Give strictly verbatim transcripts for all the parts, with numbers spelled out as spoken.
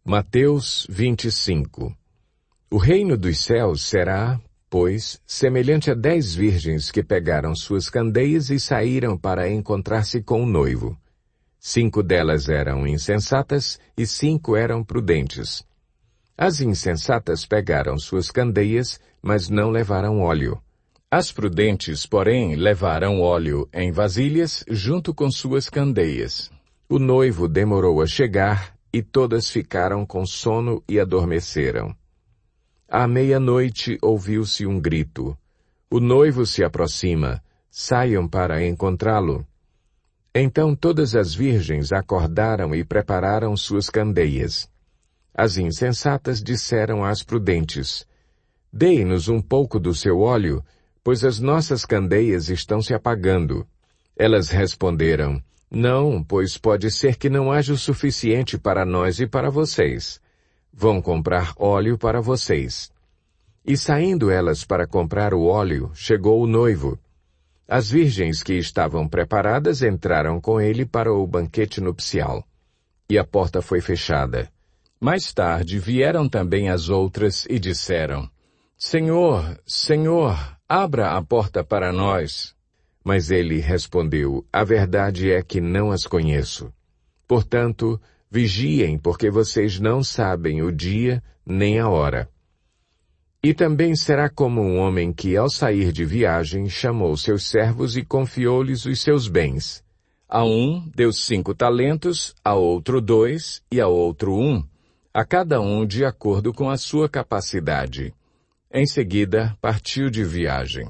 Mateus vinte e cinco. O reino dos céus será, pois, semelhante a dez virgens que pegaram suas candeias e saíram para encontrar-se com o noivo. Cinco delas eram insensatas e cinco eram prudentes. As insensatas pegaram suas candeias, mas não levaram óleo. As prudentes, porém, levaram óleo em vasilhas junto com suas candeias. O noivo demorou a chegar e todas ficaram com sono e adormeceram. À meia-noite ouviu-se um grito. O noivo se aproxima, saiam para encontrá-lo. Então todas as virgens acordaram e prepararam suas candeias. As insensatas disseram às prudentes, dêe-nos um pouco do seu óleo, pois as nossas candeias estão se apagando. Elas responderam, não, pois pode ser que não haja o suficiente para nós e para vocês. Vão comprar óleo para vocês. E saindo elas para comprar o óleo, chegou o noivo. As virgens que estavam preparadas entraram com ele para o banquete nupcial. E a porta foi fechada. Mais tarde vieram também as outras e disseram, Senhor, Senhor, abra a porta para nós. Mas ele respondeu, a verdade é que não as conheço. Portanto, vigiem, porque vocês não sabem o dia nem a hora. E também será como um homem que, ao sair de viagem, chamou seus servos e confiou-lhes os seus bens. A um deu cinco talentos, a outro dois e a outro um, a cada um de acordo com a sua capacidade. Em seguida, partiu de viagem.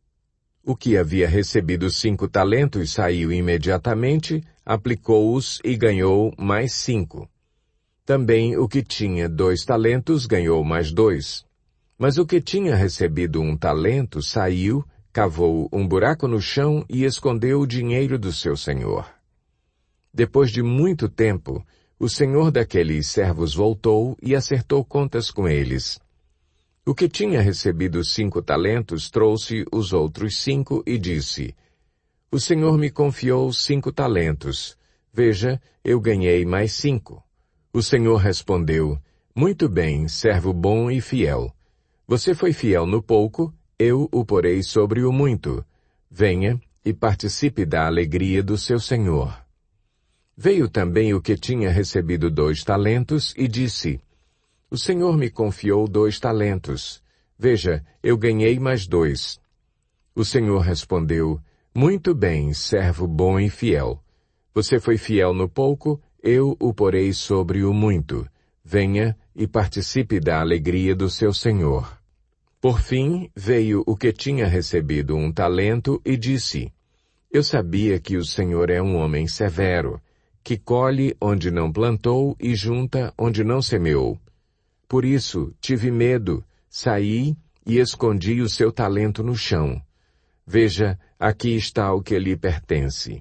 O que havia recebido cinco talentos saiu imediatamente, aplicou-os e ganhou mais cinco. Também o que tinha dois talentos ganhou mais dois. Mas o que tinha recebido um talento saiu, cavou um buraco no chão e escondeu o dinheiro do seu senhor. Depois de muito tempo, o senhor daqueles servos voltou e acertou contas com eles. O que tinha recebido cinco talentos trouxe os outros cinco e disse, o senhor me confiou cinco talentos. Veja, eu ganhei mais cinco. O senhor respondeu, muito bem, servo bom e fiel. Você foi fiel no pouco, eu o porei sobre o muito. Venha e participe da alegria do seu senhor. Veio também o que tinha recebido dois talentos e disse, o senhor me confiou dois talentos. Veja, eu ganhei mais dois. O senhor respondeu, muito bem, servo bom e fiel. Você foi fiel no pouco, eu o porei sobre o muito. Venha e participe da alegria do seu senhor. Por fim, veio o que tinha recebido um talento e disse, eu sabia que o senhor é um homem severo, que colhe onde não plantou e junta onde não semeou. Por isso, tive medo, saí e escondi o seu talento no chão. Veja, aqui está o que lhe pertence.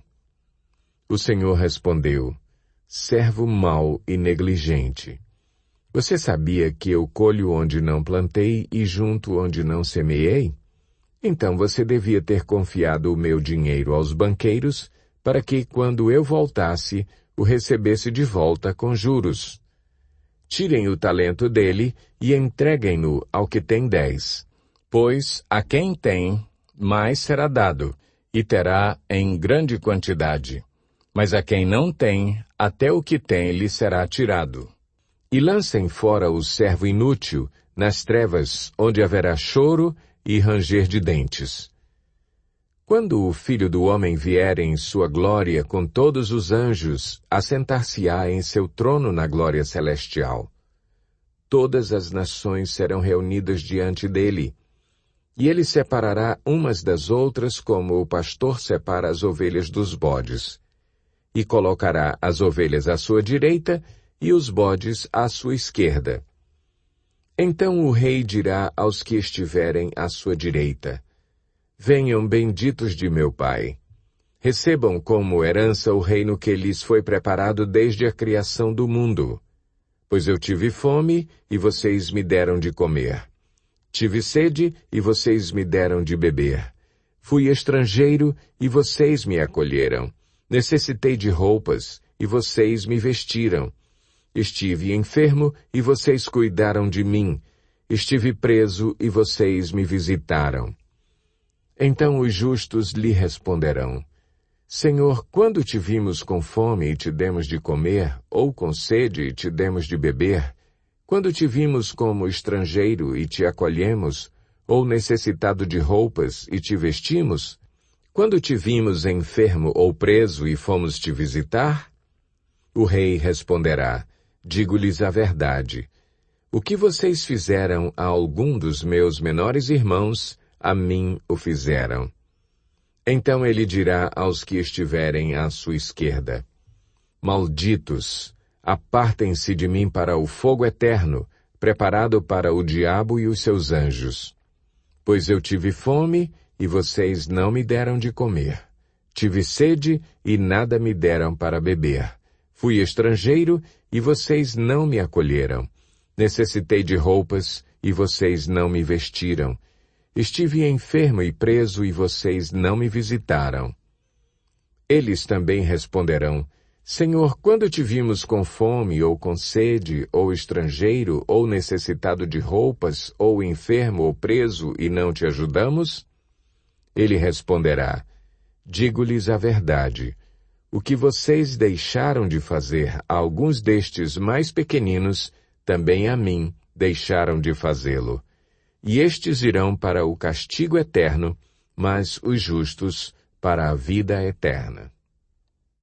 O senhor respondeu, servo mau e negligente. Você sabia que eu colho onde não plantei e junto onde não semeei? Então você devia ter confiado o meu dinheiro aos banqueiros, para que, quando eu voltasse, o recebesse de volta com juros. Tirem o talento dele e entreguem-no ao que tem dez. Pois a quem tem, mais será dado, e terá em grande quantidade. Mas a quem não tem, até o que tem lhe será tirado. E lancem fora o servo inútil nas trevas, onde haverá choro e ranger de dentes. Quando o Filho do Homem vier em sua glória com todos os anjos, assentar-se-á em seu trono na glória celestial. Todas as nações serão reunidas diante dele, e ele separará umas das outras como o pastor separa as ovelhas dos bodes, e colocará as ovelhas à sua direita e os bodes à sua esquerda. Então o rei dirá aos que estiverem à sua direita, venham benditos de meu Pai. Recebam como herança o reino que lhes foi preparado desde a criação do mundo. Pois eu tive fome e vocês me deram de comer. Tive sede e vocês me deram de beber. Fui estrangeiro e vocês me acolheram. Necessitei de roupas e vocês me vestiram. Estive enfermo e vocês cuidaram de mim. Estive preso e vocês me visitaram. Então os justos lhe responderão: Senhor, quando te vimos com fome e te demos de comer, ou com sede e te demos de beber? Quando te vimos como estrangeiro e te acolhemos, ou necessitado de roupas e te vestimos? Quando te vimos enfermo ou preso e fomos te visitar? O rei responderá: Digo-lhes a verdade. O que vocês fizeram a algum dos meus menores irmãos, a mim o fizeram. Então ele dirá aos que estiverem à sua esquerda: Malditos, apartem-se de mim para o fogo eterno, preparado para o diabo e os seus anjos. Pois eu tive fome, e vocês não me deram de comer. Tive sede, e nada me deram para beber. Fui estrangeiro, e vocês não me acolheram. Necessitei de roupas, e vocês não me vestiram. Estive enfermo e preso, e vocês não me visitaram. Eles também responderão: Senhor, quando te vimos com fome, ou com sede, ou estrangeiro, ou necessitado de roupas, ou enfermo ou preso, e não te ajudamos? Ele responderá: Digo-lhes a verdade. O que vocês deixaram de fazer a alguns destes mais pequeninos, também a mim deixaram de fazê-lo. E estes irão para o castigo eterno, mas os justos para a vida eterna.